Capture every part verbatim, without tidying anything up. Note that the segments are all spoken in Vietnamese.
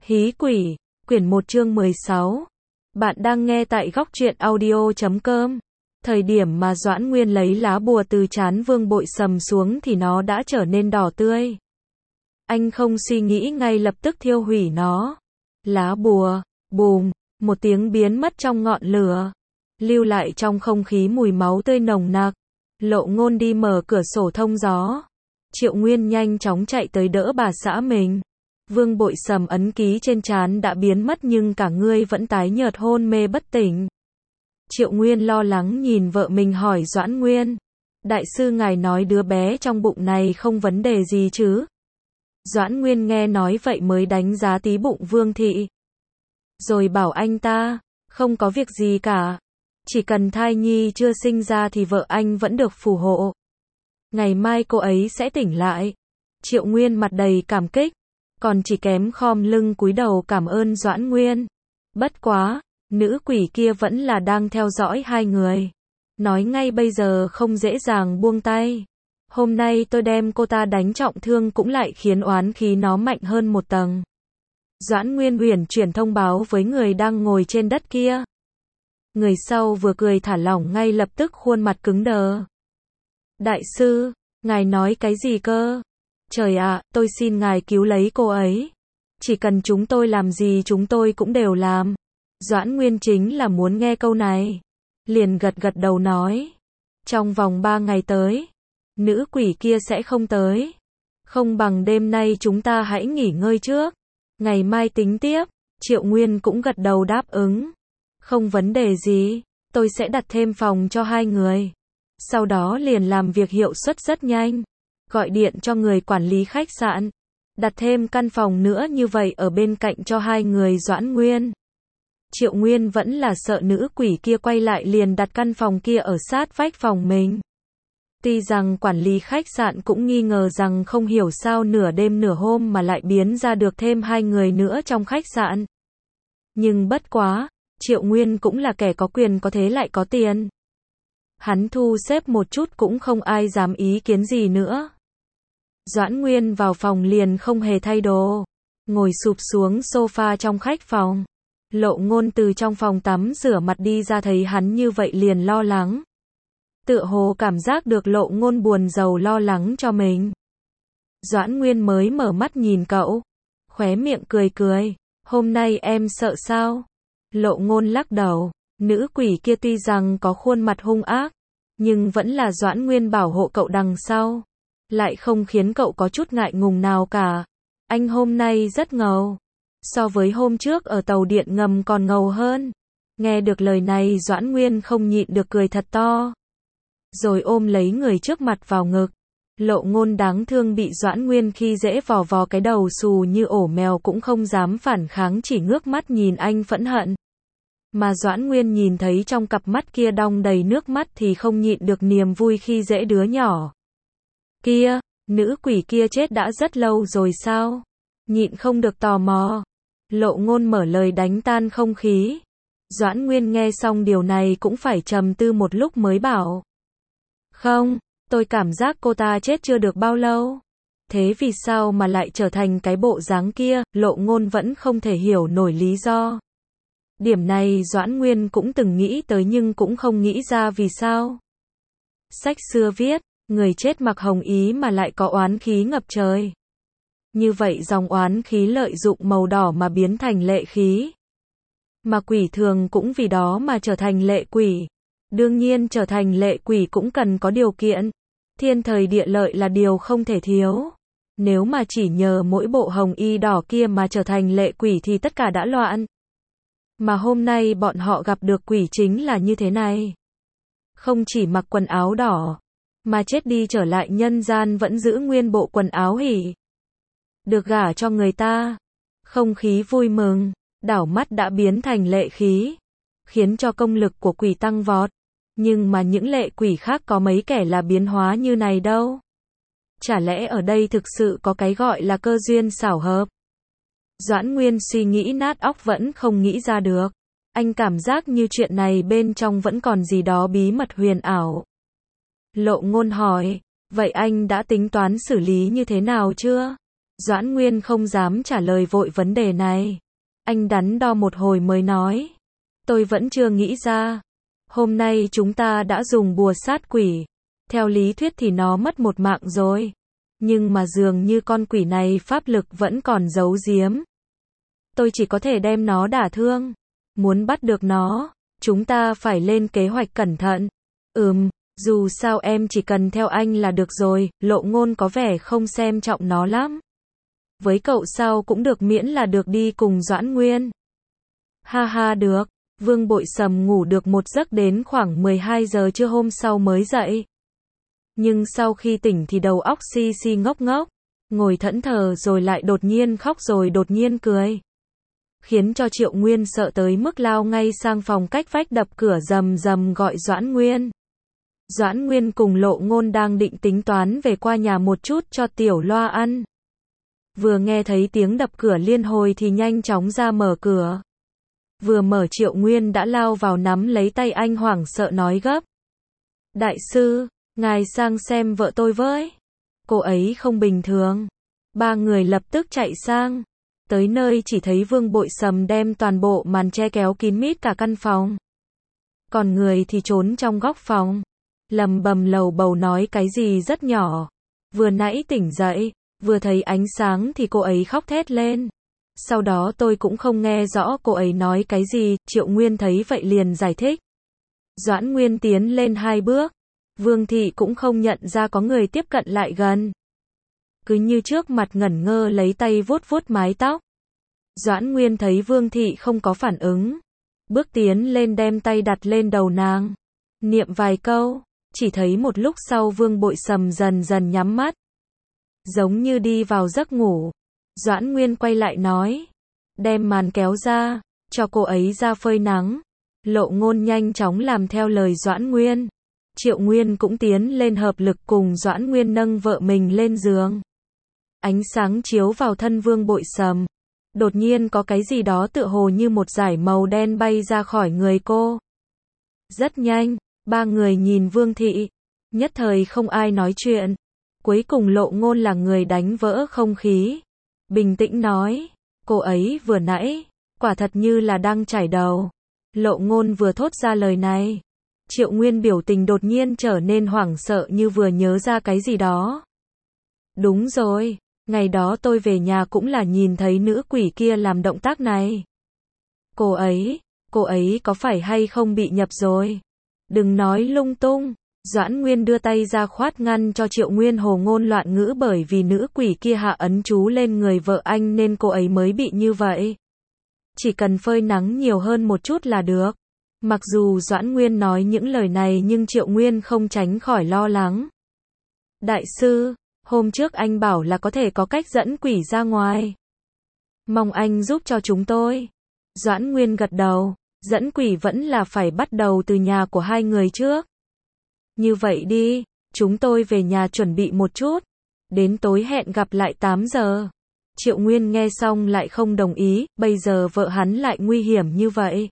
Hí quỷ, quyển một chương mười sáu. Bạn đang nghe tại góc truyện audio chấm com. Thời điểm mà Doãn Nguyên lấy lá bùa từ trán Vương Bội Sầm xuống thì nó đã trở nên đỏ tươi. Anh không suy nghĩ ngay lập tức thiêu hủy nó. Lá bùa, bùm, một tiếng biến mất trong ngọn lửa. Lưu lại trong không khí mùi máu tươi nồng nặc. Lộ Ngôn đi mở cửa sổ thông gió. Triệu Nguyên nhanh chóng chạy tới đỡ bà xã mình. Vương Bội Sầm ấn ký trên trán đã biến mất nhưng cả người vẫn tái nhợt hôn mê bất tỉnh. Triệu Nguyên lo lắng nhìn vợ mình hỏi Doãn Nguyên. Đại sư ngài nói đứa bé trong bụng này không vấn đề gì chứ? Doãn Nguyên nghe nói vậy mới đánh giá tí bụng Vương Thị. Rồi bảo anh ta, không có việc gì cả. Chỉ cần thai nhi chưa sinh ra thì vợ anh vẫn được phù hộ. Ngày mai cô ấy sẽ tỉnh lại. Triệu Nguyên mặt đầy cảm kích. Còn chỉ kém khom lưng cúi đầu cảm ơn Doãn Nguyên. Bất quá, nữ quỷ kia vẫn là đang theo dõi hai người. Nói ngay bây giờ không dễ dàng buông tay. Hôm nay tôi đem cô ta đánh trọng thương cũng lại khiến oán khí nó mạnh hơn một tầng. Doãn Nguyên huyền chuyển thông báo với người đang ngồi trên đất kia. Người sau vừa cười thả lỏng ngay lập tức khuôn mặt cứng đờ. Đại sư, ngài nói cái gì cơ? Trời ạ, tôi xin ngài cứu lấy cô ấy. Chỉ cần chúng tôi làm gì chúng tôi cũng đều làm. Doãn Nguyên chính là muốn nghe câu này. Liền gật gật đầu nói. Trong vòng ba ngày tới, nữ quỷ kia sẽ không tới. Không bằng đêm nay chúng ta hãy nghỉ ngơi trước. Ngày mai tính tiếp. Triệu Nguyên cũng gật đầu đáp ứng. Không vấn đề gì, tôi sẽ đặt thêm phòng cho hai người. Sau đó liền làm việc hiệu suất rất nhanh. Gọi điện cho người quản lý khách sạn. Đặt thêm căn phòng nữa như vậy ở bên cạnh cho hai người Doãn Nguyên. Triệu Nguyên vẫn là sợ nữ quỷ kia quay lại liền đặt căn phòng kia ở sát vách phòng mình. Tuy rằng quản lý khách sạn cũng nghi ngờ rằng không hiểu sao nửa đêm nửa hôm mà lại biến ra được thêm hai người nữa trong khách sạn. Nhưng bất quá, Triệu Nguyên cũng là kẻ có quyền có thế lại có tiền. Hắn thu xếp một chút cũng không ai dám ý kiến gì nữa. Doãn Nguyên vào phòng liền không hề thay đồ. Ngồi sụp xuống sofa trong khách phòng. Lộ Ngôn từ trong phòng tắm rửa mặt đi ra thấy hắn như vậy liền lo lắng. Tựa hồ cảm giác được Lộ Ngôn buồn rầu lo lắng cho mình. Doãn Nguyên mới mở mắt nhìn cậu. Khóe miệng cười cười. Hôm nay em sợ sao? Lộ Ngôn lắc đầu. Nữ quỷ kia tuy rằng có khuôn mặt hung ác, nhưng vẫn là Doãn Nguyên bảo hộ cậu đằng sau. Lại không khiến cậu có chút ngại ngùng nào cả. Anh hôm nay rất ngầu. So với hôm trước ở tàu điện ngầm còn ngầu hơn. Nghe được lời này Doãn Nguyên không nhịn được cười thật to. Rồi ôm lấy người trước mặt vào ngực. Lộ Ngôn đáng thương bị Doãn Nguyên khi dễ vò vò cái đầu xù như ổ mèo cũng không dám phản kháng chỉ ngước mắt nhìn anh phẫn hận. Mà Doãn Nguyên nhìn thấy trong cặp mắt kia đong đầy nước mắt thì không nhịn được niềm vui khi dễ đứa nhỏ. Kia, nữ quỷ kia chết đã rất lâu rồi sao? Nhịn không được tò mò. Lộ Ngôn mở lời đánh tan không khí. Doãn Nguyên nghe xong điều này cũng phải trầm tư một lúc mới bảo. Không, tôi cảm giác cô ta chết chưa được bao lâu. Thế vì sao mà lại trở thành cái bộ dáng kia? Lộ Ngôn vẫn không thể hiểu nổi lý do. Điểm này Doãn Nguyên cũng từng nghĩ tới nhưng cũng không nghĩ ra vì sao. Sách xưa viết, người chết mặc hồng ý mà lại có oán khí ngập trời. Như vậy dòng oán khí lợi dụng màu đỏ mà biến thành lệ khí. Mà quỷ thường cũng vì đó mà trở thành lệ quỷ. Đương nhiên trở thành lệ quỷ cũng cần có điều kiện. Thiên thời địa lợi là điều không thể thiếu. Nếu mà chỉ nhờ mỗi bộ hồng y đỏ kia mà trở thành lệ quỷ thì tất cả đã loạn. Mà hôm nay bọn họ gặp được quỷ chính là như thế này. Không chỉ mặc quần áo đỏ, mà chết đi trở lại nhân gian vẫn giữ nguyên bộ quần áo hỉ. Được gả cho người ta. Không khí vui mừng, đảo mắt đã biến thành lệ khí. Khiến cho công lực của quỷ tăng vọt. Nhưng mà những lệ quỷ khác có mấy kẻ là biến hóa như này đâu. Chả lẽ ở đây thực sự có cái gọi là cơ duyên xảo hợp? Doãn Nguyên suy nghĩ nát óc vẫn không nghĩ ra được. Anh cảm giác như chuyện này bên trong vẫn còn gì đó bí mật huyền ảo. Lộ Ngôn hỏi, vậy anh đã tính toán xử lý như thế nào chưa? Doãn Nguyên không dám trả lời vội vấn đề này. Anh đắn đo một hồi mới nói. Tôi vẫn chưa nghĩ ra. Hôm nay chúng ta đã dùng bùa sát quỷ. Theo lý thuyết thì nó mất một mạng rồi. Nhưng mà dường như con quỷ này pháp lực vẫn còn giấu giếm. Tôi chỉ có thể đem nó đả thương. Muốn bắt được nó, chúng ta phải lên kế hoạch cẩn thận. Ừm, dù sao em chỉ cần theo anh là được rồi, Lộ Ngôn có vẻ không xem trọng nó lắm. Với cậu sao cũng được miễn là được đi cùng Doãn Nguyên. Ha ha được, Vương Bội Sầm ngủ được một giấc đến khoảng mười hai giờ trưa hôm sau mới dậy. Nhưng sau khi tỉnh thì đầu óc si si ngốc ngốc, ngồi thẫn thờ rồi lại đột nhiên khóc rồi đột nhiên cười. Khiến cho Triệu Nguyên sợ tới mức lao ngay sang phòng cách vách đập cửa rầm rầm gọi Doãn Nguyên. Doãn Nguyên cùng Lộ Ngôn đang định tính toán về qua nhà một chút cho Tiểu Loa ăn. Vừa nghe thấy tiếng đập cửa liên hồi thì nhanh chóng ra mở cửa. Vừa mở Triệu Nguyên đã lao vào nắm lấy tay anh hoảng sợ nói gấp. Đại sư, ngài sang xem vợ tôi với. Cô ấy không bình thường. Ba người lập tức chạy sang. Tới nơi chỉ thấy Vương Bội Sầm đem toàn bộ màn che kéo kín mít cả căn phòng. Còn người thì trốn trong góc phòng. Lầm bầm lầu bầu nói cái gì rất nhỏ. Vừa nãy tỉnh dậy, vừa thấy ánh sáng thì cô ấy khóc thét lên. Sau đó tôi cũng không nghe rõ cô ấy nói cái gì, Triệu Nguyên thấy vậy liền giải thích. Doãn Nguyên tiến lên hai bước. Vương Thị cũng không nhận ra có người tiếp cận lại gần. Cứ như trước mặt ngẩn ngơ lấy tay vuốt vuốt mái tóc. Doãn Nguyên thấy Vương Thị không có phản ứng. Bước tiến lên đem tay đặt lên đầu nàng. Niệm vài câu, chỉ thấy một lúc sau Vương Bội Sầm dần dần nhắm mắt. Giống như đi vào giấc ngủ. Doãn Nguyên quay lại nói. Đem màn kéo ra, cho cô ấy ra phơi nắng. Lộ Ngôn nhanh chóng làm theo lời Doãn Nguyên. Triệu Nguyên cũng tiến lên hợp lực cùng Doãn Nguyên nâng vợ mình lên giường. Ánh sáng chiếu vào thân Vương Bội Sầm. Đột nhiên có cái gì đó tựa hồ như một dải màu đen bay ra khỏi người cô. Rất nhanh, ba người nhìn Vương Thị. Nhất thời không ai nói chuyện. Cuối cùng Lộ Ngôn là người đánh vỡ không khí. Bình tĩnh nói, cô ấy vừa nãy, quả thật như là đang chải đầu. Lộ Ngôn vừa thốt ra lời này. Triệu Nguyên biểu tình đột nhiên trở nên hoảng sợ như vừa nhớ ra cái gì đó. Đúng rồi, ngày đó tôi về nhà cũng là nhìn thấy nữ quỷ kia làm động tác này. Cô ấy, cô ấy có phải hay không bị nhập rồi? Đừng nói lung tung. Doãn Nguyên đưa tay ra khoát ngăn cho Triệu Nguyên hồ ngôn loạn ngữ bởi vì nữ quỷ kia hạ ấn chú lên người vợ anh nên cô ấy mới bị như vậy. Chỉ cần phơi nắng nhiều hơn một chút là được. Mặc dù Doãn Nguyên nói những lời này nhưng Triệu Nguyên không tránh khỏi lo lắng. Đại sư, hôm trước anh bảo là có thể có cách dẫn quỷ ra ngoài. Mong anh giúp cho chúng tôi. Doãn Nguyên gật đầu, dẫn quỷ vẫn là phải bắt đầu từ nhà của hai người trước. Như vậy đi, chúng tôi về nhà chuẩn bị một chút. Đến tối hẹn gặp lại tám giờ. Triệu Nguyên nghe xong lại không đồng ý, bây giờ vợ hắn lại nguy hiểm như vậy.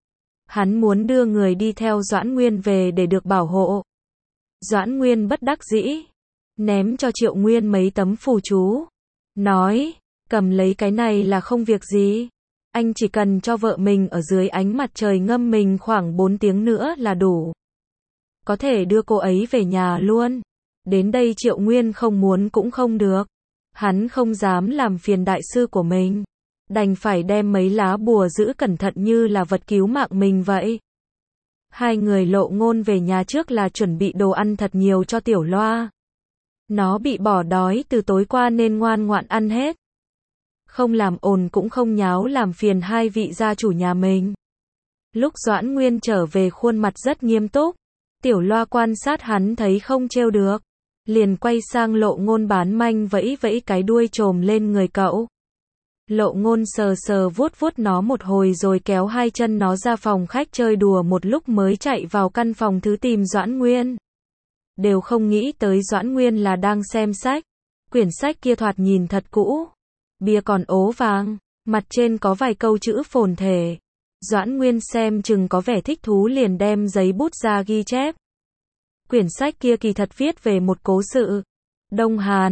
Hắn muốn đưa người đi theo Doãn Nguyên về để được bảo hộ. Doãn Nguyên bất đắc dĩ. Ném cho Triệu Nguyên mấy tấm phù chú. Nói, cầm lấy cái này là không việc gì. Anh chỉ cần cho vợ mình ở dưới ánh mặt trời ngâm mình khoảng bốn tiếng nữa là đủ. Có thể đưa cô ấy về nhà luôn. Đến đây Triệu Nguyên không muốn cũng không được. Hắn không dám làm phiền đại sư của mình. Đành phải đem mấy lá bùa giữ cẩn thận như là vật cứu mạng mình vậy. Hai người Lộ Ngôn về nhà trước là chuẩn bị đồ ăn thật nhiều cho Tiểu Loa. Nó bị bỏ đói từ tối qua nên ngoan ngoãn ăn hết. Không làm ồn cũng không nháo làm phiền hai vị gia chủ nhà mình. Lúc Doãn Nguyên trở về khuôn mặt rất nghiêm túc. Tiểu Loa quan sát hắn thấy không trêu được. Liền quay sang Lộ Ngôn bán manh vẫy vẫy cái đuôi trồm lên người cậu. Lộ Ngôn sờ sờ vuốt vuốt nó một hồi rồi kéo hai chân nó ra phòng khách chơi đùa một lúc mới chạy vào căn phòng thứ tìm Doãn Nguyên. Đều không nghĩ tới Doãn Nguyên là đang xem sách. Quyển sách kia thoạt nhìn thật cũ. Bìa còn ố vàng, mặt trên có vài câu chữ phồn thể. Doãn Nguyên xem chừng có vẻ thích thú liền đem giấy bút ra ghi chép. Quyển sách kia kỳ thật viết về một cố sự. Đông Hán,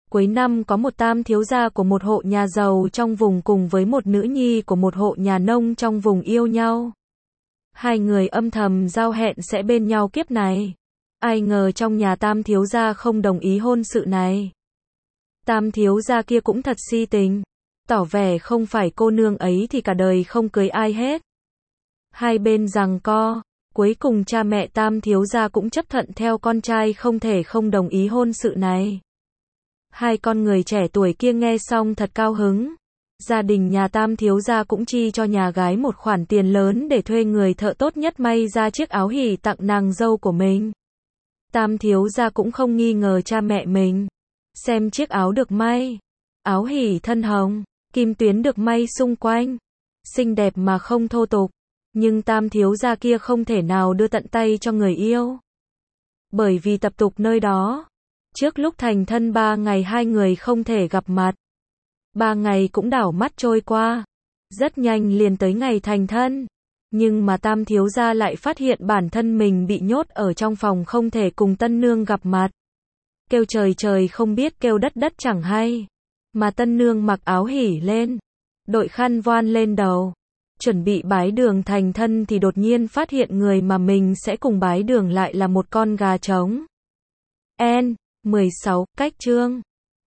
Cuối năm có một tam thiếu gia của một hộ nhà giàu trong vùng cùng với một nữ nhi của một hộ nhà nông trong vùng yêu nhau. Hai người âm thầm giao hẹn sẽ bên nhau kiếp này. Ai ngờ trong nhà tam thiếu gia không đồng ý hôn sự này. Tam thiếu gia kia cũng thật si tình, tỏ vẻ không phải cô nương ấy thì cả đời không cưới ai hết. Hai bên giằng co, cuối cùng cha mẹ tam thiếu gia cũng chấp thuận theo con trai không thể không đồng ý hôn sự này. Hai con người trẻ tuổi kia nghe xong thật cao hứng. Gia đình nhà tam thiếu gia cũng chi cho nhà gái một khoản tiền lớn để thuê người thợ tốt nhất may ra chiếc áo hỉ tặng nàng dâu của mình. Tam thiếu gia cũng không nghi ngờ cha mẹ mình. Xem chiếc áo được may, áo hỉ thân hồng, kim tuyến được may xung quanh, xinh đẹp mà không thô tục, nhưng tam thiếu gia kia không thể nào đưa tận tay cho người yêu. Bởi vì tập tục nơi đó, trước lúc thành thân ba ngày hai người không thể gặp mặt. Ba ngày cũng đảo mắt trôi qua, rất nhanh liền tới ngày thành thân. Nhưng mà tam thiếu gia lại phát hiện bản thân mình bị nhốt ở trong phòng không thể cùng tân nương gặp mặt. Kêu trời trời không biết kêu đất đất chẳng hay. Mà tân nương mặc áo hỉ lên, đội khăn voan lên đầu, chuẩn bị bái đường thành thân thì đột nhiên phát hiện người mà mình sẽ cùng bái đường lại là một con gà trống. N. mười sáu, cách chương